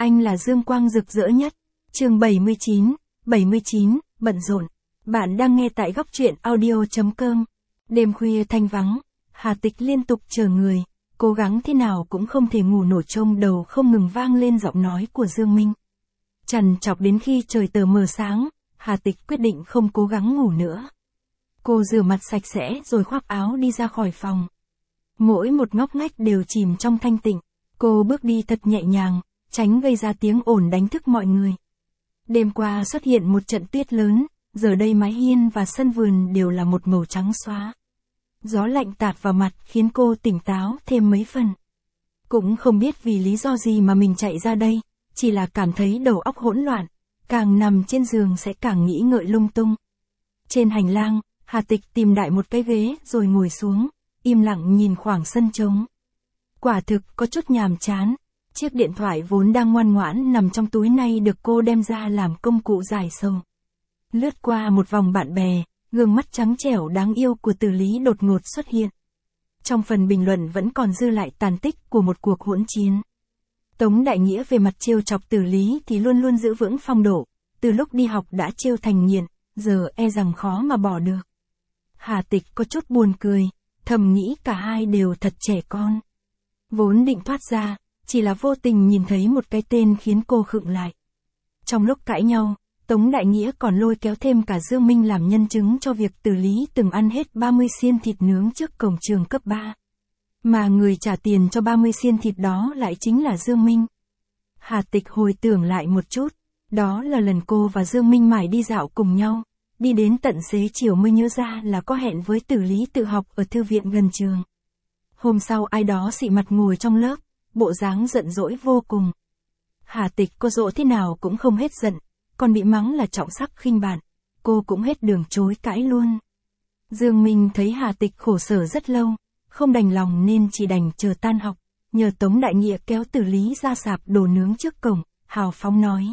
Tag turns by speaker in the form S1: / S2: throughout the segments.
S1: Anh là dương quang rực rỡ nhất. Chương 79, bận rộn. Bạn đang nghe tại góc truyện audio.com. Đêm khuya thanh vắng, Hà Tịch liên tục chờ người, cố gắng thế nào cũng không thể ngủ nổi, trong đầu không ngừng vang lên giọng nói của Dương Minh. Trằn trọc đến khi trời tờ mờ sáng, Hà Tịch quyết định không cố gắng ngủ nữa. Cô rửa mặt sạch sẽ rồi khoác áo đi ra khỏi phòng. Mỗi một ngóc ngách đều chìm trong thanh tịnh, cô bước đi thật nhẹ nhàng, tránh gây ra tiếng ồn đánh thức mọi người. Đêm qua xuất hiện một trận tuyết lớn, giờ đây mái hiên và sân vườn đều là một màu trắng xóa. Gió lạnh tạt vào mặt khiến cô tỉnh táo thêm mấy phần. Cũng không biết vì lý do gì mà mình chạy ra đây, chỉ là cảm thấy đầu óc hỗn loạn, càng nằm trên giường sẽ càng nghĩ ngợi lung tung. Trên hành lang, Hà Tịch tìm đại một cái ghế rồi ngồi xuống, im lặng nhìn khoảng sân trống. Quả thực có chút nhàm chán, chiếc điện thoại vốn đang ngoan ngoãn nằm trong túi nay được cô đem ra làm công cụ giải sầu. Lướt qua một vòng bạn bè, gương mắt trắng trẻo đáng yêu của Từ Lý đột ngột xuất hiện. Trong phần bình luận vẫn còn dư lại tàn tích của một cuộc hỗn chiến. Tống Đại Nghĩa về mặt trêu chọc Từ Lý thì luôn luôn giữ vững phong độ, từ lúc đi học đã trêu thành nghiện, giờ e rằng khó mà bỏ được. Hà Tịch có chút buồn cười, thầm nghĩ cả hai đều thật trẻ con. Vốn định thoát ra, chỉ là vô tình nhìn thấy một cái tên khiến cô khựng lại. Trong lúc cãi nhau, Tống Đại Nghĩa còn lôi kéo thêm cả Dương Minh làm nhân chứng cho việc Từ Lý từng ăn hết 30 xiên thịt nướng trước cổng trường cấp 3. Mà người trả tiền cho 30 xiên thịt đó lại chính là Dương Minh. Hà Tịch hồi tưởng lại một chút, đó là lần cô và Dương Minh mải đi dạo cùng nhau, đi đến tận xế chiều mới nhớ ra là có hẹn với Từ Lý tự học ở thư viện gần trường. Hôm sau ai đó xị mặt ngồi trong lớp, bộ dáng giận dỗi vô cùng. Hà Tịch có dỗ thế nào cũng không hết giận, còn bị mắng là trọng sắc khinh bạn, cô cũng hết đường chối cãi luôn. Dương Minh thấy Hà Tịch khổ sở rất lâu, không đành lòng nên chỉ đành chờ tan học, nhờ Tống Đại Nghĩa kéo Từ Lý ra sạp đồ nướng trước cổng, hào phóng nói.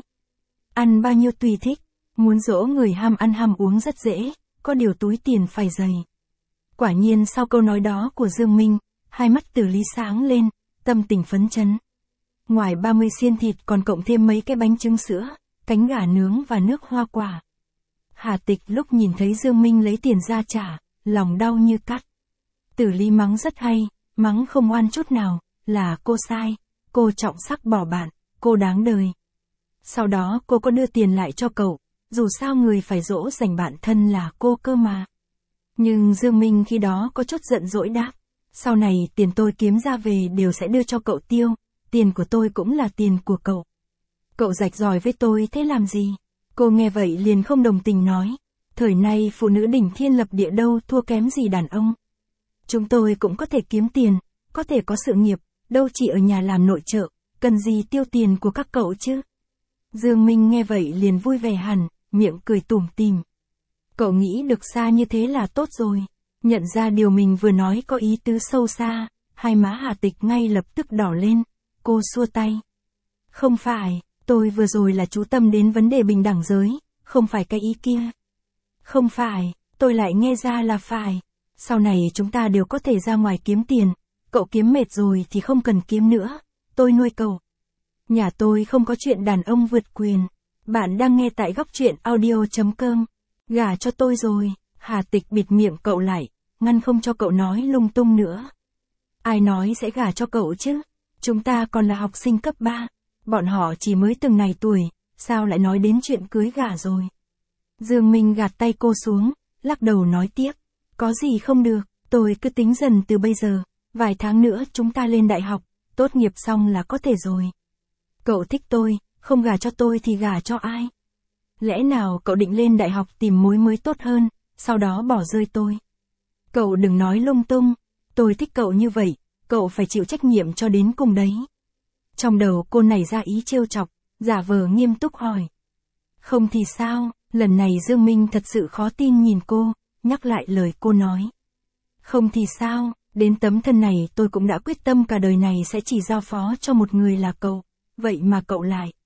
S1: Ăn bao nhiêu tùy thích, muốn dỗ người ham ăn ham uống rất dễ, có điều túi tiền phải dày. Quả nhiên sau câu nói đó của Dương Minh, hai mắt Từ Lý sáng lên, tâm tình phấn chấn. Ngoài 30 xiên thịt còn cộng thêm mấy cái bánh trứng sữa, cánh gà nướng và nước hoa quả. Hà Tịch lúc nhìn thấy Dương Minh lấy tiền ra trả, lòng đau như cắt. Từ Lý mắng rất hay, mắng không oan chút nào, là cô sai, cô trọng sắc bỏ bạn, cô đáng đời. Sau đó cô có đưa tiền lại cho cậu, dù sao người phải dỗ dành bạn thân là cô cơ mà. Nhưng Dương Minh khi đó có chút giận dỗi đáp, sau này tiền tôi kiếm ra về đều sẽ đưa cho cậu tiêu, tiền của tôi cũng là tiền của cậu. Cậu rạch ròi với tôi thế làm gì? Cô nghe vậy liền không đồng tình nói, thời nay phụ nữ đỉnh thiên lập địa đâu thua kém gì đàn ông. Chúng tôi cũng có thể kiếm tiền, có thể có sự nghiệp, đâu chỉ ở nhà làm nội trợ, cần gì tiêu tiền của các cậu chứ? Dương Minh nghe vậy liền vui vẻ hẳn, miệng cười tủm tỉm. Cậu nghĩ được xa như thế là tốt rồi. Nhận ra điều mình vừa nói có ý tứ sâu xa, hai má Hà Tịch ngay lập tức đỏ lên, cô xua tay. Không phải, tôi vừa rồi là chú tâm đến vấn đề bình đẳng giới, không phải cái ý kia. Không phải, tôi lại nghe ra là phải. Sau này chúng ta đều có thể ra ngoài kiếm tiền, cậu kiếm mệt rồi thì không cần kiếm nữa, tôi nuôi cậu. Nhà tôi không có chuyện đàn ông vượt quyền. Bạn đang nghe tại góc truyện audio.com. Gả cho tôi rồi. Hà Tịch bịt miệng cậu lại, ngăn không cho cậu nói lung tung nữa. Ai nói sẽ gả cho cậu chứ? Chúng ta còn là học sinh cấp 3. Bọn họ chỉ mới từng này tuổi, sao lại nói đến chuyện cưới gả rồi? Dương Minh gạt tay cô xuống, lắc đầu nói tiếp. Có gì không được, tôi cứ tính dần từ bây giờ, vài tháng nữa chúng ta lên đại học, tốt nghiệp xong là có thể rồi. Cậu thích tôi, không gả cho tôi thì gả cho ai? Lẽ nào cậu định lên đại học tìm mối mới tốt hơn, sau đó bỏ rơi tôi? Cậu đừng nói lung tung, tôi thích cậu như vậy, cậu phải chịu trách nhiệm cho đến cùng đấy. Trong đầu cô nảy ra ý trêu chọc, giả vờ nghiêm túc hỏi. Không thì sao? Lần này Dương Minh thật sự khó tin nhìn cô, nhắc lại lời cô nói. Không thì sao? Đến tấm thân này tôi cũng đã quyết tâm cả đời này sẽ chỉ giao phó cho một người là cậu, vậy mà cậu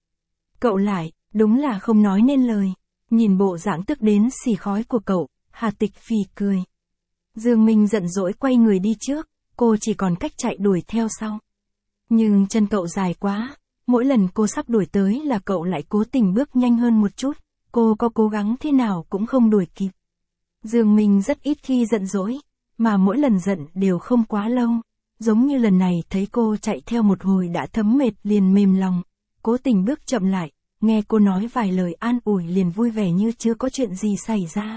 S1: lại, đúng là không nói nên lời. Nhìn bộ dạng tức đến xì khói của cậu, Hà Tịch phì cười. Dương Minh giận dỗi quay người đi trước, cô chỉ còn cách chạy đuổi theo sau. Nhưng chân cậu dài quá, mỗi lần cô sắp đuổi tới là cậu lại cố tình bước nhanh hơn một chút, cô có cố gắng thế nào cũng không đuổi kịp. Dương Minh rất ít khi giận dỗi, mà mỗi lần giận đều không quá lâu, giống như lần này thấy cô chạy theo một hồi đã thấm mệt liền mềm lòng, cố tình bước chậm lại, nghe cô nói vài lời an ủi liền vui vẻ như chưa có chuyện gì xảy ra.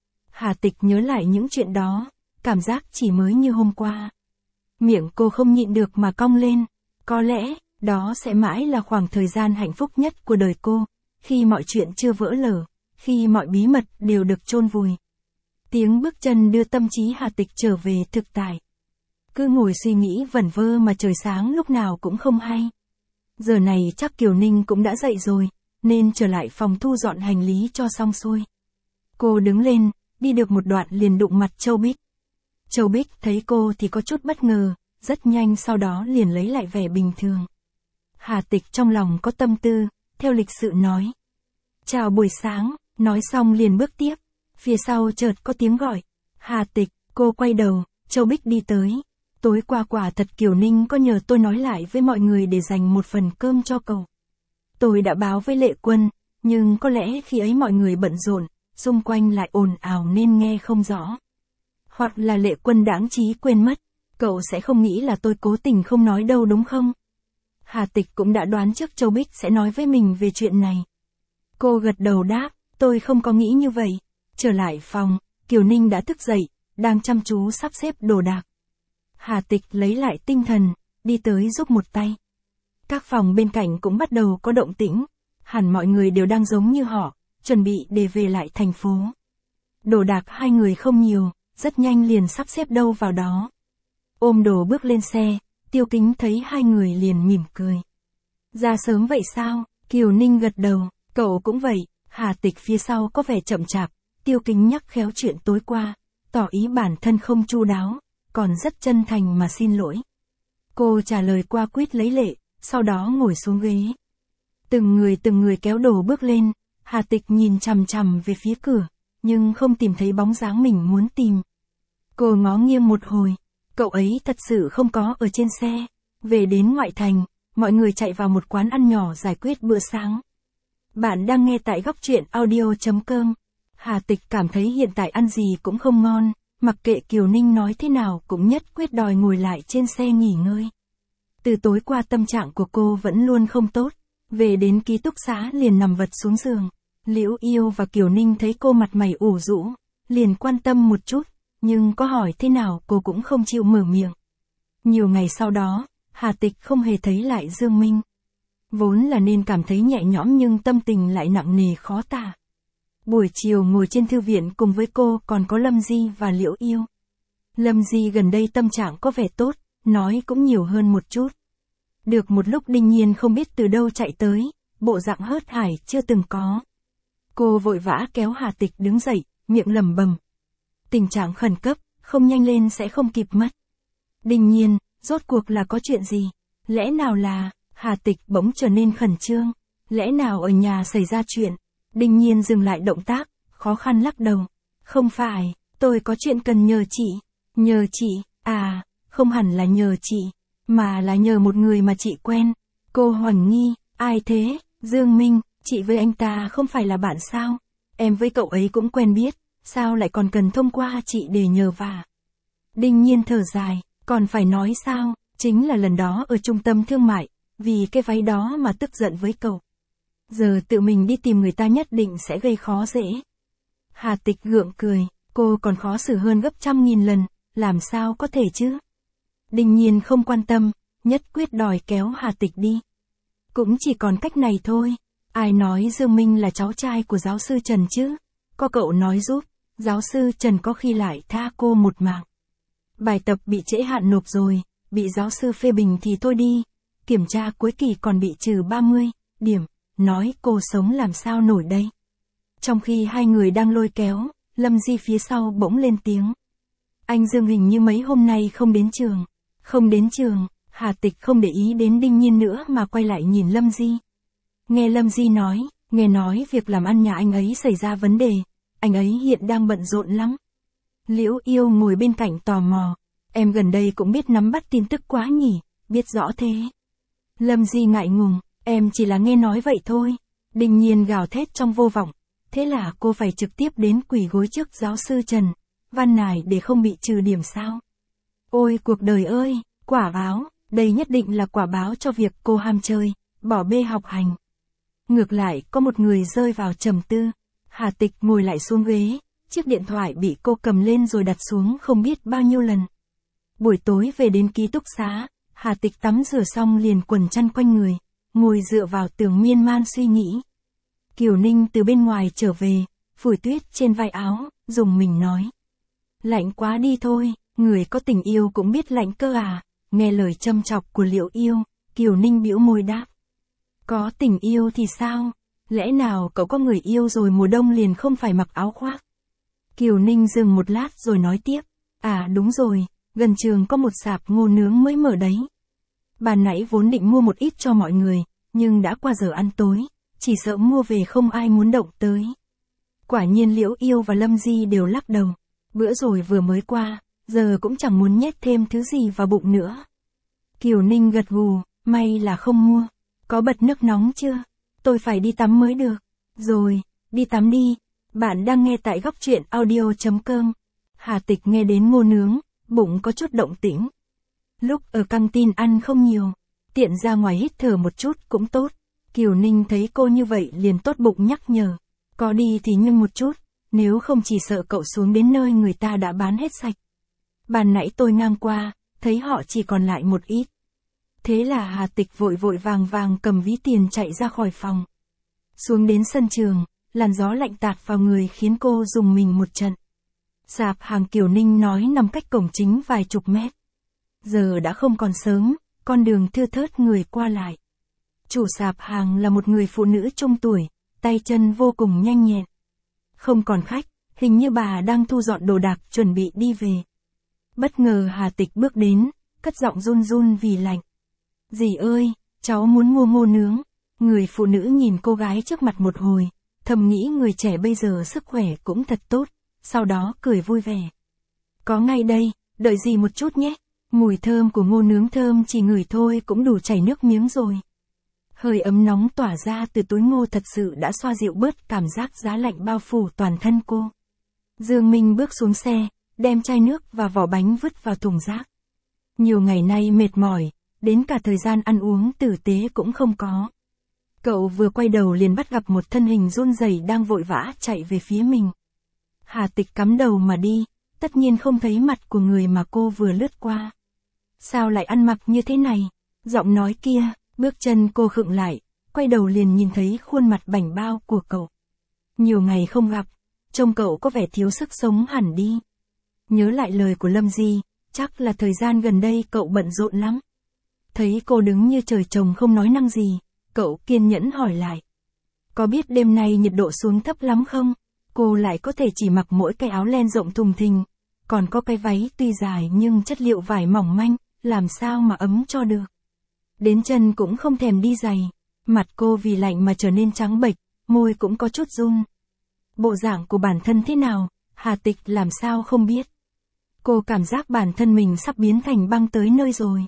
S1: Hà Tịch nhớ lại những chuyện đó, cảm giác chỉ mới như hôm qua. Miệng cô không nhịn được mà cong lên, có lẽ, đó sẽ mãi là khoảng thời gian hạnh phúc nhất của đời cô, khi mọi chuyện chưa vỡ lở, khi mọi bí mật đều được chôn vùi. Tiếng bước chân đưa tâm trí Hà Tịch trở về thực tại. Cứ ngồi suy nghĩ vẩn vơ mà trời sáng lúc nào cũng không hay. Giờ này chắc Kiều Ninh cũng đã dậy rồi, nên trở lại phòng thu dọn hành lý cho xong xuôi. Cô đứng lên, đi được một đoạn liền đụng mặt Châu Bích. Châu Bích thấy cô thì có chút bất ngờ, rất nhanh sau đó liền lấy lại vẻ bình thường. Hà Tịch trong lòng có tâm tư, theo lịch sự nói. Chào buổi sáng, nói xong liền bước tiếp. Phía sau chợt có tiếng gọi. Hà Tịch, cô quay đầu, Châu Bích đi tới. Tối qua quả thật Kiều Ninh có nhờ tôi nói lại với mọi người để dành một phần cơm cho cậu. Tôi đã báo với Lệ Quân, nhưng có lẽ khi ấy mọi người bận rộn, xung quanh lại ồn ào nên nghe không rõ. Hoặc là Lệ Quân đáng trí quên mất, cậu sẽ không nghĩ là tôi cố tình không nói đâu đúng không? Hà Tịch cũng đã đoán trước Châu Bích sẽ nói với mình về chuyện này. Cô gật đầu đáp, tôi không có nghĩ như vậy. Trở lại phòng, Kiều Ninh đã thức dậy, đang chăm chú sắp xếp đồ đạc. Hà Tịch lấy lại tinh thần, đi tới giúp một tay. Các phòng bên cạnh cũng bắt đầu có động tĩnh, hẳn mọi người đều đang giống như họ, chuẩn bị để về lại thành phố. Đồ đạc hai người không nhiều, rất nhanh liền sắp xếp đâu vào đó. Ôm đồ bước lên xe, Tiêu Kính thấy hai người liền mỉm cười. Ra sớm vậy sao? Kiều Ninh gật đầu, cậu cũng vậy. Hà Tịch phía sau có vẻ chậm chạp, Tiêu Kính nhắc khéo chuyện tối qua, tỏ ý bản thân không chu đáo, còn rất chân thành mà xin lỗi. Cô trả lời qua quýt lấy lệ, sau đó ngồi xuống ghế. Từng người kéo đồ bước lên, Hà Tịch nhìn chằm chằm về phía cửa, nhưng không tìm thấy bóng dáng mình muốn tìm. Cô ngó nghiêng một hồi, cậu ấy thật sự không có ở trên xe. Về đến ngoại thành, mọi người chạy vào một quán ăn nhỏ giải quyết bữa sáng. Bạn đang nghe tại góc truyện audio.com. Hà Tịch cảm thấy hiện tại ăn gì cũng không ngon, mặc kệ Kiều Ninh nói thế nào cũng nhất quyết đòi ngồi lại trên xe nghỉ ngơi. Từ tối qua tâm trạng của cô vẫn luôn không tốt, về đến ký túc xá liền nằm vật xuống giường. Liễu Yêu và Kiều Ninh thấy cô mặt mày ủ rũ, liền quan tâm một chút, nhưng có hỏi thế nào cô cũng không chịu mở miệng. Nhiều ngày sau đó, Hà Tịch không hề thấy lại Dương Minh. Vốn là nên cảm thấy nhẹ nhõm nhưng tâm tình lại nặng nề khó tả. Buổi chiều ngồi trên thư viện cùng với cô còn có Lâm Di và Liễu Yêu. Lâm Di gần đây tâm trạng có vẻ tốt, nói cũng nhiều hơn một chút. Được một lúc Đinh Nhiên không biết từ đâu chạy tới, bộ dạng hớt hải chưa từng có. Cô vội vã kéo Hà Tịch đứng dậy, miệng lẩm bẩm. Tình trạng khẩn cấp, không nhanh lên sẽ không kịp mất. Đinh Nhiên, rốt cuộc là có chuyện gì? Lẽ nào là... Hà Tịch bỗng trở nên khẩn trương. Lẽ nào ở nhà xảy ra chuyện? Đinh Nhiên dừng lại động tác, khó khăn lắc đầu. Không phải, tôi có chuyện cần nhờ chị. Nhờ chị, à, không hẳn là nhờ chị, mà là nhờ một người mà chị quen. Cô hoảng nghi, ai thế? Dương Minh, chị với anh ta không phải là bạn sao? Em với cậu ấy cũng quen biết, sao lại còn cần thông qua chị để nhờ vả? Đinh Nhiên thở dài, còn phải nói sao? Chính là lần đó ở trung tâm thương mại, vì cái váy đó mà tức giận với cậu. Giờ tự mình đi tìm người ta nhất định sẽ gây khó dễ. Hà Tịch gượng cười, cô còn khó xử hơn gấp 100.000 lần, làm sao có thể chứ? Đinh Nhiên không quan tâm, nhất quyết đòi kéo Hà Tịch đi. Cũng chỉ còn cách này thôi. Ai nói Dương Minh là cháu trai của giáo sư Trần chứ? Có cậu nói giúp, giáo sư Trần có khi lại tha cô một mạng. Bài tập bị trễ hạn nộp rồi, bị giáo sư phê bình thì thôi đi. Kiểm tra cuối kỳ còn bị trừ 30 điểm, nói cô sống làm sao nổi đây. Trong khi hai người đang lôi kéo, Lâm Di phía sau bỗng lên tiếng. Anh Dương hình như mấy hôm nay không đến trường. Không đến trường, Hà Tịch không để ý đến Đinh Nhiên nữa mà quay lại nhìn Lâm Di. Nghe Lâm Di nói, nghe nói việc làm ăn nhà anh ấy xảy ra vấn đề, anh ấy hiện đang bận rộn lắm. Liễu Yêu ngồi bên cạnh tò mò, em gần đây cũng biết nắm bắt tin tức quá nhỉ, biết rõ thế. Lâm Di ngại ngùng, Em chỉ là nghe nói vậy thôi. Đình Nhiên gào thét trong vô vọng. Thế là cô phải trực tiếp đến quỳ gối trước giáo sư Trần, van nài để không bị trừ điểm sao? Ôi cuộc đời ơi, quả báo, đây nhất định là quả báo cho việc cô ham chơi, bỏ bê học hành. Ngược lại, có một người rơi vào trầm tư. Hà Tịch ngồi lại xuống ghế, chiếc điện thoại bị cô cầm lên rồi đặt xuống không biết bao nhiêu lần. Buổi tối về đến ký túc xá, Hà Tịch tắm rửa xong liền quần chăn quanh người, ngồi dựa vào tường miên man suy nghĩ. Kiều Ninh từ bên ngoài trở về, phủi tuyết trên vai áo, dùng mình nói. Lạnh quá đi thôi, người có tình yêu cũng biết lạnh cơ à, nghe lời châm chọc của Liệu Yêu, Kiều Ninh bĩu môi đáp. Có tình yêu thì sao? Lẽ nào cậu có người yêu rồi mùa đông liền không phải mặc áo khoác? Kiều Ninh dừng một lát rồi nói tiếp. À đúng rồi, gần trường có một sạp ngô nướng mới mở đấy. Bà nãy vốn định mua một ít cho mọi người, nhưng đã qua giờ ăn tối, chỉ sợ mua về không ai muốn động tới. Quả nhiên Liễu Yêu và Lâm Di đều lắc đầu. Bữa rồi vừa mới qua, giờ cũng chẳng muốn nhét thêm thứ gì vào bụng nữa. Kiều Ninh gật gù, may là không mua. Có bật nước nóng chưa? Tôi phải đi tắm mới được. Rồi, đi tắm đi. Bạn đang nghe tại góc truyện audio.com. Hà Tịch nghe đến ngô nướng, bụng có chút động tĩnh. Lúc ở căng tin ăn không nhiều, tiện ra ngoài hít thở một chút cũng tốt. Kiều Ninh thấy cô như vậy liền tốt bụng nhắc nhở. Có đi thì nhưng một chút, nếu không chỉ sợ cậu xuống đến nơi người ta đã bán hết sạch. Ban nãy tôi ngang qua, thấy họ chỉ còn lại một ít. Thế là Hà Tịch vội vội vàng vàng cầm ví tiền chạy ra khỏi phòng. Xuống đến sân trường, làn gió lạnh tạt vào người khiến cô rùng mình một trận. Sạp hàng Kiều Ninh nói nằm cách cổng chính vài chục mét. Giờ đã không còn sớm, con đường thưa thớt người qua lại. Chủ sạp hàng là một người phụ nữ trung tuổi, tay chân vô cùng nhanh nhẹn. Không còn khách, hình như bà đang thu dọn đồ đạc chuẩn bị đi về. Bất ngờ Hà Tịch bước đến, cất giọng run run vì lạnh. Dì ơi, cháu muốn mua ngô nướng. Người phụ nữ nhìn cô gái trước mặt một hồi, thầm nghĩ người trẻ bây giờ sức khỏe cũng thật tốt, sau đó cười vui vẻ. Có ngay đây, đợi dì một chút nhé. Mùi thơm của ngô nướng thơm chỉ ngửi thôi cũng đủ chảy nước miếng rồi. Hơi ấm nóng tỏa ra từ túi ngô thật sự đã xoa dịu bớt cảm giác giá lạnh bao phủ toàn thân cô. Dương Minh bước xuống xe, đem chai nước và vỏ bánh vứt vào thùng rác. Nhiều ngày nay mệt mỏi, đến cả thời gian ăn uống tử tế cũng không có. Cậu vừa quay đầu liền bắt gặp một thân hình run rẩy đang vội vã chạy về phía mình. Hà Tịch cắm đầu mà đi, tất nhiên không thấy mặt của người mà cô vừa lướt qua. Sao lại ăn mặc như thế này? Giọng nói kia, bước chân cô khựng lại, quay đầu liền nhìn thấy khuôn mặt bảnh bao của cậu. Nhiều ngày không gặp, trông cậu có vẻ thiếu sức sống hẳn đi. Nhớ lại lời của Lâm Di, chắc là thời gian gần đây cậu bận rộn lắm. Thấy cô đứng như trời trồng không nói năng gì, cậu kiên nhẫn hỏi lại. Có biết đêm nay nhiệt độ xuống thấp lắm không? Cô lại có thể chỉ mặc mỗi cái áo len rộng thùng thình, còn có cái váy tuy dài nhưng chất liệu vải mỏng manh, làm sao mà ấm cho được. Đến chân cũng không thèm đi giày, mặt cô vì lạnh mà trở nên trắng bệch, môi cũng có chút run. Bộ dạng của bản thân thế nào, Hà Tịch làm sao không biết. Cô cảm giác bản thân mình sắp biến thành băng tới nơi rồi.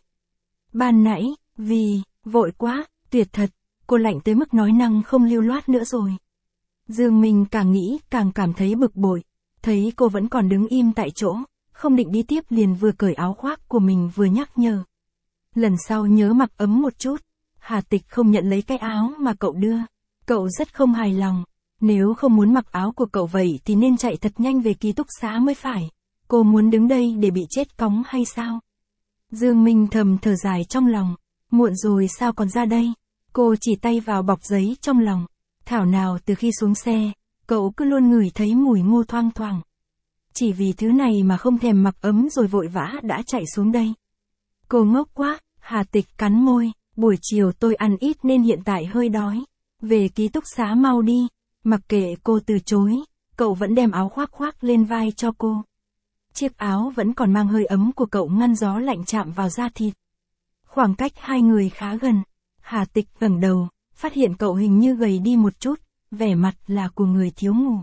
S1: Ban nãy, vì, vội quá, tuyệt thật, cô lạnh tới mức nói năng không lưu loát nữa rồi. Dương Minh càng nghĩ càng cảm thấy bực bội, thấy cô vẫn còn đứng im tại chỗ, không định đi tiếp liền vừa cởi áo khoác của mình vừa nhắc nhở. Lần sau nhớ mặc ấm một chút. Hà Tịch không nhận lấy cái áo mà cậu đưa. Cậu rất không hài lòng. Nếu không muốn mặc áo của cậu vậy thì nên chạy thật nhanh về ký túc xá mới phải. Cô muốn đứng đây để bị chết cóng hay sao? Dương Minh thầm thở dài trong lòng. Muộn rồi sao còn ra đây? Cô chỉ tay vào bọc giấy trong lòng. Thảo nào từ khi xuống xe, cậu cứ luôn ngửi thấy mùi ngô thoang thoảng. Chỉ vì thứ này mà không thèm mặc ấm rồi vội vã đã chạy xuống đây. Cô ngốc quá, Hà Tịch cắn môi, buổi chiều tôi ăn ít nên hiện tại hơi đói. Về ký túc xá mau đi. Mặc kệ cô từ chối, cậu vẫn đem áo khoác khoác lên vai cho cô. Chiếc áo vẫn còn mang hơi ấm của cậu ngăn gió lạnh chạm vào da thịt. Khoảng cách hai người khá gần. Hà Tịch ngẩng đầu, phát hiện cậu hình như gầy đi một chút, vẻ mặt là của người thiếu ngủ.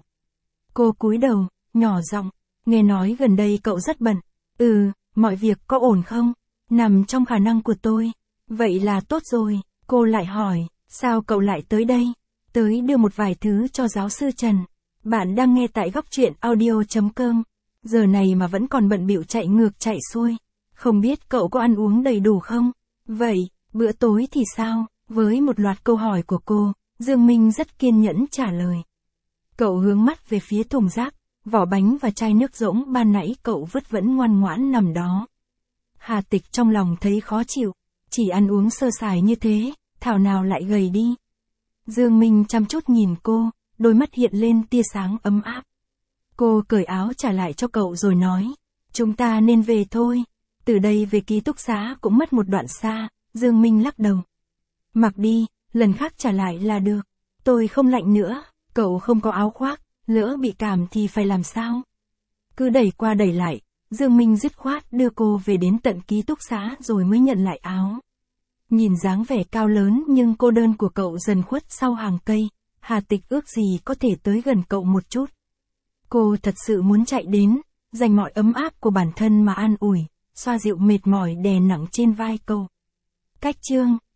S1: Cô cúi đầu, nhỏ giọng, nghe nói gần đây cậu rất bận. Mọi việc có ổn không? Nằm trong khả năng của tôi. Vậy là tốt rồi, cô lại hỏi, Sao cậu lại tới đây? Tới đưa một vài thứ cho giáo sư Trần. Bạn đang nghe tại góc truyện audio.com. Giờ này mà vẫn còn bận bịu chạy ngược chạy xuôi. Không biết cậu có ăn uống đầy đủ không? Vậy, bữa tối thì sao? Với một loạt câu hỏi của cô, Dương Minh rất kiên nhẫn trả lời. Cậu hướng mắt về phía thùng rác, vỏ bánh và chai nước rỗng ban nãy cậu vứt vẫn ngoan ngoãn nằm đó. Hà Tịch trong lòng thấy khó chịu, chỉ ăn uống sơ sài như thế, thảo nào lại gầy đi. Dương Minh chăm chút nhìn cô, đôi mắt hiện lên tia sáng ấm áp. Cô cởi áo trả lại cho cậu rồi nói, chúng ta nên về thôi, từ đây về ký túc xá cũng mất một đoạn xa. Dương Minh lắc đầu. Mặc đi, lần khác trả lại là được, tôi không lạnh nữa, cậu không có áo khoác, lỡ bị cảm thì phải làm sao? Cứ đẩy qua đẩy lại, Dương Minh dứt khoát đưa cô về đến tận ký túc xá rồi mới nhận lại áo. Nhìn dáng vẻ cao lớn nhưng cô đơn của cậu dần khuất sau hàng cây, Hà Tịch ước gì có thể tới gần cậu một chút. Cô thật sự muốn chạy đến, dành mọi ấm áp của bản thân mà an ủi, xoa dịu mệt mỏi đè nặng trên vai cậu. Cách chương